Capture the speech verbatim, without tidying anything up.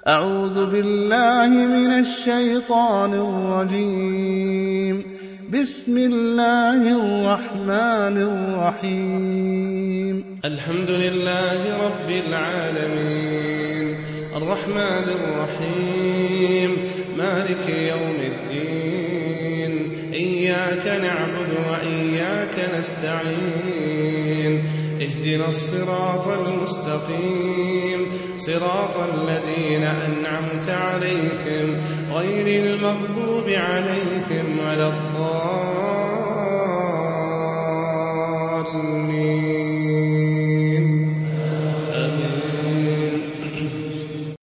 أعوذ بالله من الشيطان الرجيم. بسم الله الرحمن الرحيم. الحمد لله رب العالمين الرحمن الرحيم مالك يوم الدين إياك نعبد وإياك نستعين اهدنا الصراط المستقيم صراط الذين أنعمت عليهم غير المغضوب عليهم ولا الضالين